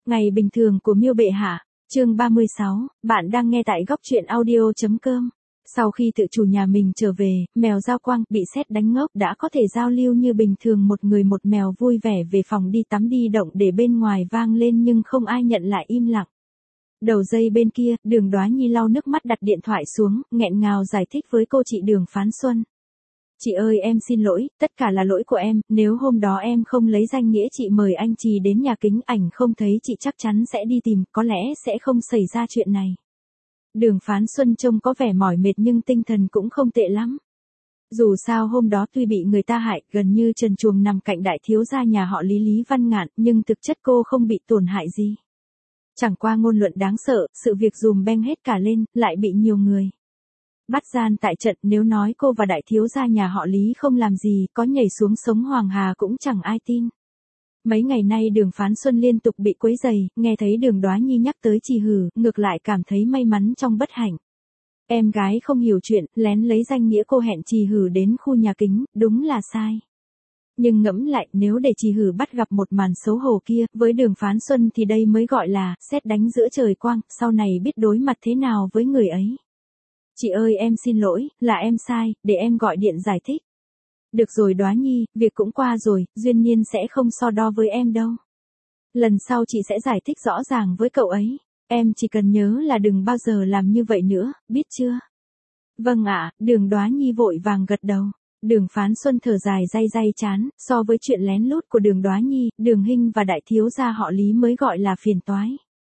Ngày bình thường của Miêu Bệ Hạ, chương 36, bạn đang nghe tại góc truyện audio.com. Sau khi tự chủ nhà mình trở về, mèo Giao Quang bị sét đánh ngốc đã có thể giao lưu như bình thường, một người một mèo vui vẻ về phòng đi tắm đi động để bên ngoài vang lên nhưng không ai nhận lại, im lặng. Đầu dây bên kia, Đường Đoá Nhi lau nước mắt đặt điện thoại xuống, nghẹn ngào giải thích với cô chị Đường Phán Xuân. Chị ơi, em xin lỗi, tất cả là lỗi của em, nếu hôm đó em không lấy danh nghĩa chị mời anh Trì đến nhà kính ảnh không thấy chị chắc chắn sẽ đi tìm, có lẽ sẽ không xảy ra chuyện này. Đường Phán Xuân trông có vẻ mỏi mệt nhưng tinh thần cũng không tệ lắm. Dù sao hôm đó tuy bị người ta hại, gần như trần truồng nằm cạnh đại thiếu gia nhà họ Lý Lý Văn Ngạn, nhưng thực chất cô không bị tổn hại gì. Chẳng qua ngôn luận đáng sợ, sự việc dùm beng hết cả lên, lại bị nhiều người bắt gian tại trận, nếu nói cô và đại thiếu gia nhà họ Lý không làm gì, có nhảy xuống sống Hoàng Hà cũng chẳng ai tin. Mấy ngày nay Đường Phán Xuân liên tục bị quấy rầy, nghe thấy Đường Đoá Nhi nhắc tới Trì Hử, ngược lại cảm thấy may mắn trong bất hạnh. Em gái không hiểu chuyện, lén lấy danh nghĩa cô hẹn Trì Hử đến khu nhà kính, đúng là sai. Nhưng ngẫm lại, nếu để Trì Hử bắt gặp một màn xấu hổ kia, với Đường Phán Xuân thì đây mới gọi là sét đánh giữa trời quang, sau này biết đối mặt thế nào với người ấy. Chị ơi, em xin lỗi, là em sai, để em gọi điện giải thích. Được rồi Đoá Nhi, việc cũng qua rồi, duyên nhiên sẽ không so đo với em đâu. Lần sau chị sẽ giải thích rõ ràng với cậu ấy. Em chỉ cần nhớ là đừng bao giờ làm như vậy nữa, biết chưa? Vâng ạ, Đường Đoá Nhi vội vàng gật đầu. Đường Phán Xuân thở dài day chán, so với chuyện lén lút của Đường Đoá Nhi, Đường Hinh và đại thiếu gia họ Lý mới gọi là phiền toái.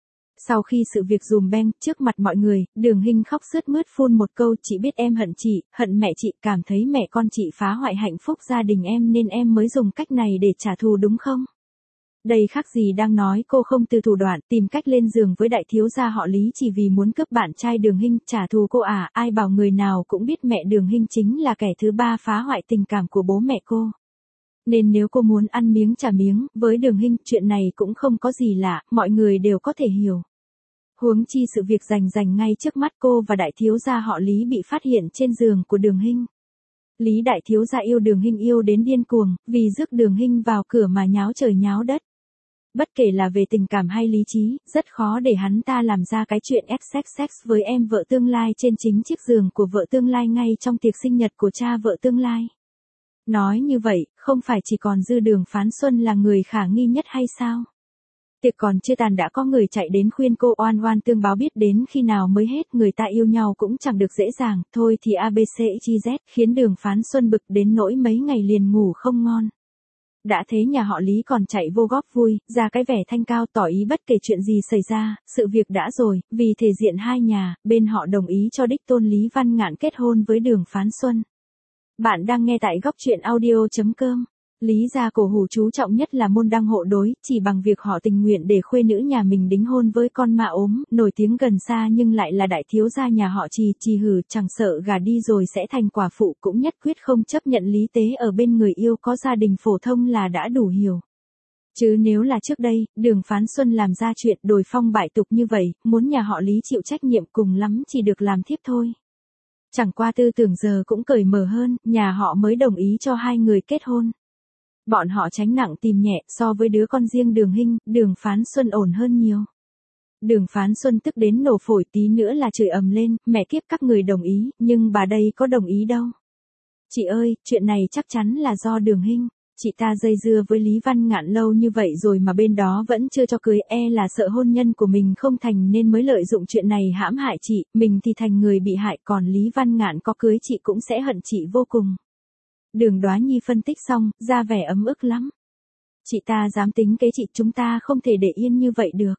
Sau khi sự việc dùm beng, trước mặt mọi người, Đường Hinh khóc sướt mướt phun một câu, chị biết em hận chị, hận mẹ chị, cảm thấy mẹ con chị phá hoại hạnh phúc gia đình em nên em mới dùng cách này để trả thù đúng không? Đây khác gì đang nói cô không từ thủ đoạn, tìm cách lên giường với đại thiếu gia họ Lý chỉ vì muốn cướp bạn trai Đường Hinh, trả thù cô à, ai bảo người nào cũng biết mẹ Đường Hinh chính là kẻ thứ ba phá hoại tình cảm của bố mẹ cô. Nên nếu cô muốn ăn miếng trả miếng, với Đường Hinh, chuyện này cũng không có gì lạ, mọi người đều có thể hiểu. Huống chi sự việc rành ngay trước mắt, cô và đại thiếu gia họ Lý bị phát hiện trên giường của Đường Hinh. Lý đại thiếu gia yêu Đường Hinh yêu đến điên cuồng, vì rước Đường Hinh vào cửa mà nháo trời nháo đất. Bất kể là về tình cảm hay lý trí, rất khó để hắn ta làm ra cái chuyện sex với em vợ tương lai trên chính chiếc giường của vợ tương lai ngay trong tiệc sinh nhật của cha vợ tương lai. Nói như vậy, không phải chỉ còn dư Đường Phán Xuân là người khả nghi nhất hay sao? Tiệc còn chưa tàn đã có người chạy đến khuyên cô oan tương báo, biết đến khi nào mới hết, người ta yêu nhau cũng chẳng được dễ dàng, thôi thì ABCXYZ, khiến Đường Phán Xuân bực đến nỗi mấy ngày liền ngủ không ngon. Đã thế nhà họ Lý còn chạy vô góp vui, ra cái vẻ thanh cao tỏ ý bất kể chuyện gì xảy ra, sự việc đã rồi, vì thể diện hai nhà, bên họ đồng ý cho đích tôn Lý Văn Ngạn kết hôn với Đường Phán Xuân. Bạn đang nghe tại góc truyện audio.com. Lý gia cổ hủ chú trọng nhất là môn đăng hộ đối, chỉ bằng việc họ tình nguyện để khuê nữ nhà mình đính hôn với con ma ốm, nổi tiếng gần xa nhưng lại là đại thiếu gia nhà họ Trì Hử, chẳng sợ gả đi rồi sẽ thành quả phụ, cũng nhất quyết không chấp nhận lý tế ở bên người yêu có gia đình phổ thông là đã đủ hiểu. Chứ nếu là trước đây, Đường Phán Xuân làm ra chuyện đồi phong bại tục như vậy, muốn nhà họ Lý chịu trách nhiệm cùng lắm chỉ được làm thiếp thôi. Chẳng qua tư tưởng giờ cũng cởi mở hơn, nhà họ mới đồng ý cho hai người kết hôn. Bọn họ tránh nặng tìm nhẹ, so với đứa con riêng Đường Hinh, Đường Phán Xuân ổn hơn nhiều. Đường Phán Xuân tức đến nổ phổi, tí nữa là chửi ầm lên, mẹ kiếp các người đồng ý, nhưng bà đây có đồng ý đâu. Chị ơi, chuyện này chắc chắn là do Đường Hinh, chị ta dây dưa với Lý Văn Ngạn lâu như vậy rồi mà bên đó vẫn chưa cho cưới, là sợ hôn nhân của mình không thành nên mới lợi dụng chuyện này hãm hại chị, mình thì thành người bị hại, còn Lý Văn Ngạn có cưới chị cũng sẽ hận chị vô cùng. Đường Đoá Nhi phân tích xong, ra vẻ ấm ức lắm. Chị ta dám tính kế chị, chúng ta không thể để yên như vậy được.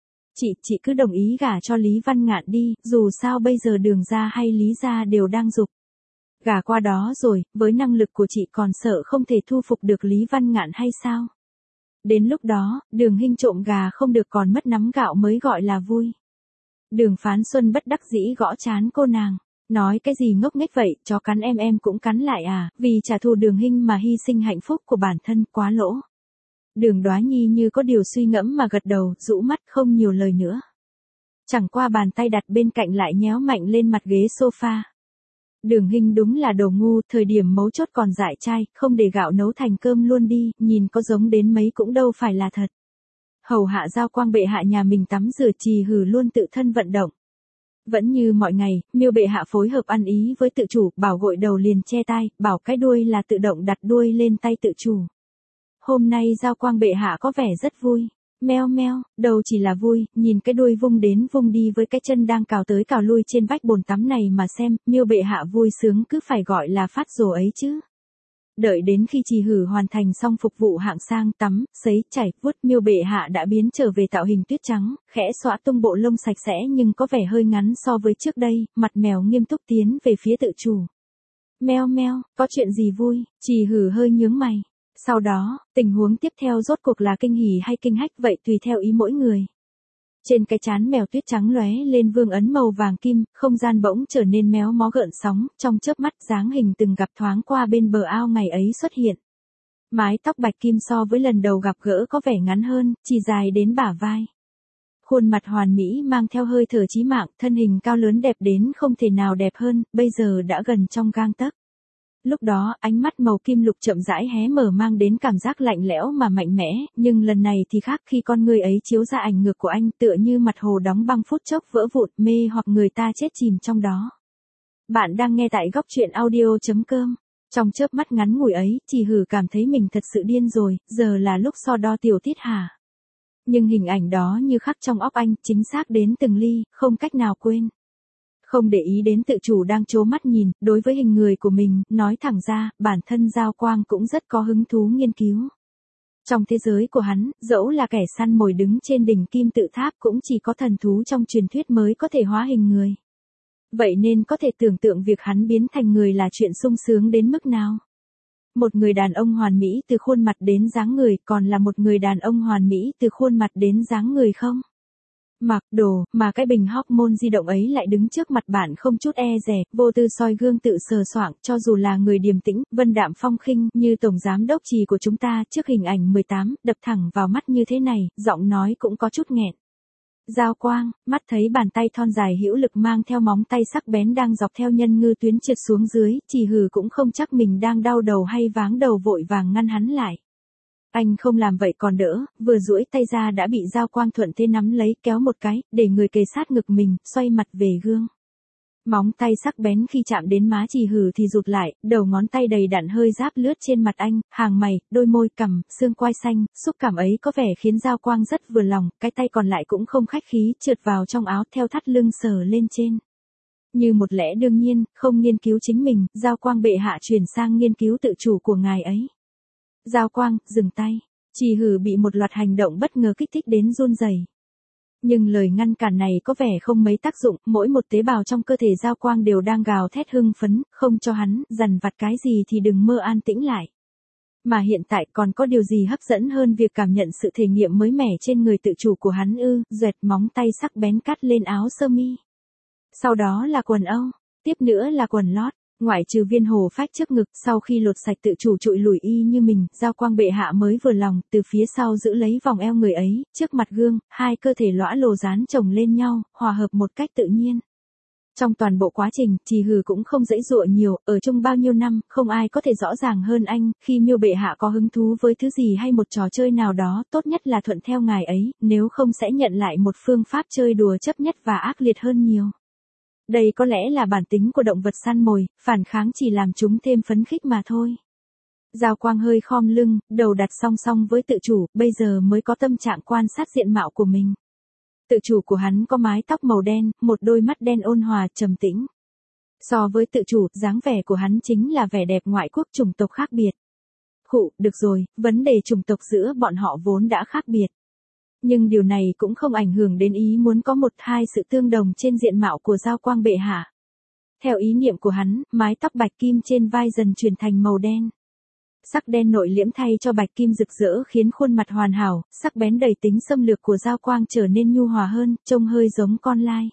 Chị cứ đồng ý gả cho Lý Văn Ngạn đi, dù sao bây giờ Đường gia hay Lý gia đều đang giục gả qua đó rồi, với năng lực của chị còn sợ không thể thu phục được Lý Văn Ngạn hay sao? Đến lúc đó, Đường Hinh trộm gà không được còn mất nắm gạo mới gọi là vui. Đường Phán Xuân bất đắc dĩ gõ trán cô nàng. Nói cái gì ngốc nghếch vậy, chó cắn em cũng cắn lại à, vì trả thù Đường Hinh mà hy sinh hạnh phúc của bản thân, quá lỗ. Đường Đoá Nhi như có điều suy ngẫm mà gật đầu, rũ mắt không nhiều lời nữa. Chẳng qua bàn tay đặt bên cạnh lại nhéo mạnh lên mặt ghế sofa. Đường Hinh đúng là đồ ngu, thời điểm mấu chốt còn dại trai, không để gạo nấu thành cơm luôn đi, nhìn có giống đến mấy cũng đâu phải là thật. Hầu hạ Giao Quang bệ hạ nhà mình tắm rửa, Trì Hử luôn tự thân vận động. Vẫn như mọi ngày, Miêu bệ hạ phối hợp ăn ý với tự chủ, bảo gội đầu liền che tai, bảo cái đuôi là tự động đặt đuôi lên tay tự chủ. Hôm nay Giao Quang bệ hạ có vẻ rất vui. Meo meo, đầu chỉ là vui, nhìn cái đuôi vung đến vung đi với cái chân đang cào tới cào lui trên vách bồn tắm này mà xem, Miêu bệ hạ vui sướng cứ phải gọi là phát rồ ấy chứ. Đợi đến khi Trì Hử hoàn thành xong phục vụ hạng sang tắm, sấy, chảy, vuốt, Miêu bệ hạ đã biến trở về tạo hình tuyết trắng, khẽ xõa tung bộ lông sạch sẽ nhưng có vẻ hơi ngắn so với trước đây, mặt mèo nghiêm túc tiến về phía tự chủ. Meo meo, có chuyện gì vui? Trì Hử hơi nhướng mày. Sau đó, tình huống tiếp theo rốt cuộc là kinh hỉ hay kinh hách vậy tùy theo ý mỗi người. Trên cái trán mèo tuyết trắng lóe lên vương ấn màu vàng kim, không gian bỗng trở nên méo mó gợn sóng, trong chớp mắt dáng hình từng gặp thoáng qua bên bờ ao ngày ấy xuất hiện. Mái tóc bạch kim so với lần đầu gặp gỡ có vẻ ngắn hơn, chỉ dài đến bả vai. Khuôn mặt hoàn mỹ mang theo hơi thở chí mạng, thân hình cao lớn đẹp đến không thể nào đẹp hơn, bây giờ đã gần trong gang tấc. Lúc đó, ánh mắt màu kim lục chậm rãi hé mở mang đến cảm giác lạnh lẽo mà mạnh mẽ, nhưng lần này thì khác khi con người ấy chiếu ra ảnh ngược của anh tựa như mặt hồ đóng băng phút chốc vỡ vụn mê hoặc người ta chết chìm trong đó. Bạn đang nghe tại góc truyện audio.com. Trong chớp mắt ngắn ngủi ấy, Trì Hử cảm thấy mình thật sự điên rồi, giờ là lúc so đo tiểu tiết hả? Nhưng hình ảnh đó như khắc trong óc anh, chính xác đến từng ly, không cách nào quên. Không để ý đến tự chủ đang trố mắt nhìn, đối với hình người của mình, nói thẳng ra, bản thân Giao Quang cũng rất có hứng thú nghiên cứu. Trong thế giới của hắn, dẫu là kẻ săn mồi đứng trên đỉnh kim tự tháp cũng chỉ có thần thú trong truyền thuyết mới có thể hóa hình người. Vậy nên có thể tưởng tượng việc hắn biến thành người là chuyện sung sướng đến mức nào. Một người đàn ông hoàn mỹ từ khuôn mặt đến dáng người, còn là một người đàn ông hoàn mỹ từ khuôn mặt đến dáng người không? Mặc đồ, mà cái bình hormone di động ấy lại đứng trước mặt bạn không chút e dè, vô tư soi gương tự sờ soạng, cho dù là người điềm tĩnh, vân đạm phong khinh như tổng giám đốc Trì của chúng ta trước hình ảnh 18, đập thẳng vào mắt như thế này, giọng nói cũng có chút nghẹn. Giao Quang, mắt thấy bàn tay thon dài hữu lực mang theo móng tay sắc bén đang dọc theo nhân ngư tuyến trượt xuống dưới, Trì Hử cũng không chắc mình đang đau đầu hay váng đầu vội vàng ngăn hắn lại. Anh không làm vậy còn đỡ, vừa duỗi tay ra đã bị Giao Quang thuận thế nắm lấy kéo một cái, để người kề sát ngực mình, xoay mặt về gương. Móng tay sắc bén khi chạm đến má Trì Hử thì rụt lại, đầu ngón tay đầy đặn hơi giáp lướt trên mặt anh, hàng mày, đôi môi, cằm, xương quai xanh, xúc cảm ấy có vẻ khiến Giao Quang rất vừa lòng, cái tay còn lại cũng không khách khí, trượt vào trong áo theo thắt lưng sờ lên trên. Như một lẽ đương nhiên, không nghiên cứu chính mình, Giao Quang bệ hạ chuyển sang nghiên cứu tự chủ của ngài ấy. Giao Quang, dừng tay. Trì Hử bị một loạt hành động bất ngờ kích thích đến run rẩy. Nhưng lời ngăn cản này có vẻ không mấy tác dụng, mỗi một tế bào trong cơ thể Giao Quang đều đang gào thét hưng phấn, không cho hắn dằn vặt cái gì thì đừng mơ an tĩnh lại. Mà hiện tại còn có điều gì hấp dẫn hơn việc cảm nhận sự thể nghiệm mới mẻ trên người tự chủ của hắn ư? Duệt móng tay sắc bén cắt lên áo sơ mi. Sau đó là quần âu, tiếp nữa là quần lót. Ngoại trừ viên hồ phách trước ngực, sau khi lột sạch tự chủ trụi lủi y như mình, Giao Quang bệ hạ mới vừa lòng, từ phía sau giữ lấy vòng eo người ấy, trước mặt gương, hai cơ thể lõa lồ dán chồng lên nhau, hòa hợp một cách tự nhiên. Trong toàn bộ quá trình, Trì Hử cũng không giãy giụa nhiều, ở chung bao nhiêu năm, không ai có thể rõ ràng hơn anh, khi Miêu bệ hạ có hứng thú với thứ gì hay một trò chơi nào đó, tốt nhất là thuận theo ngài ấy, nếu không sẽ nhận lại một phương pháp chơi đùa chấp nhất và ác liệt hơn nhiều. Đây có lẽ là bản tính của động vật săn mồi, phản kháng chỉ làm chúng thêm phấn khích mà thôi. Giao Quang hơi khom lưng, đầu đặt song song với tự chủ, bây giờ mới có tâm trạng quan sát diện mạo của mình. Tự chủ của hắn có mái tóc màu đen, một đôi mắt đen ôn hòa, trầm tĩnh. So với tự chủ, dáng vẻ của hắn chính là vẻ đẹp ngoại quốc chủng tộc khác biệt. Khụ, được rồi, vấn đề chủng tộc giữa bọn họ vốn đã khác biệt. Nhưng điều này cũng không ảnh hưởng đến ý muốn có một hai sự tương đồng trên diện mạo của Giao Quang bệ hạ. Theo ý niệm của hắn, mái tóc bạch kim trên vai dần chuyển thành màu đen. Sắc đen nội liễm thay cho bạch kim rực rỡ khiến khuôn mặt hoàn hảo, sắc bén đầy tính xâm lược của Giao Quang trở nên nhu hòa hơn, trông hơi giống con lai.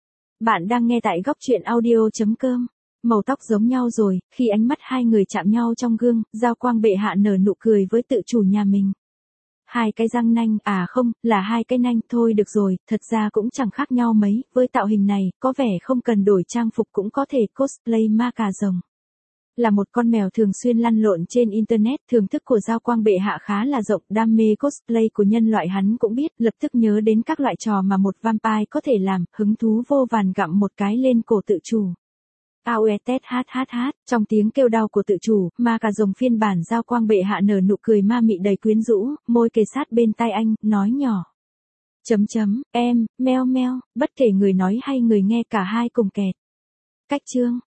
Bạn đang nghe tại góc truyện audio.com. Màu tóc giống nhau rồi, khi ánh mắt hai người chạm nhau trong gương, Giao Quang bệ hạ nở nụ cười với tự chủ nhà mình. Hai cái răng nanh, à không, là hai cái nanh, thôi được rồi, thật ra cũng chẳng khác nhau mấy, với tạo hình này, có vẻ không cần đổi trang phục cũng có thể cosplay ma cà rồng. Là một con mèo thường xuyên lăn lộn trên Internet, thưởng thức của Giao Quang bệ hạ khá là rộng, đam mê cosplay của nhân loại hắn cũng biết, lập tức nhớ đến các loại trò mà một vampire có thể làm, hứng thú vô vàn gặm một cái lên cổ tự chủ. Trong tiếng kêu đau của tự chủ, ma cà rồng phiên bản Giao Quang bệ hạ nở nụ cười ma mị đầy quyến rũ, môi kề sát bên tai anh, nói nhỏ. Em, meo meo, bất kể người nói hay người nghe cả hai cùng kẹt. Cách chương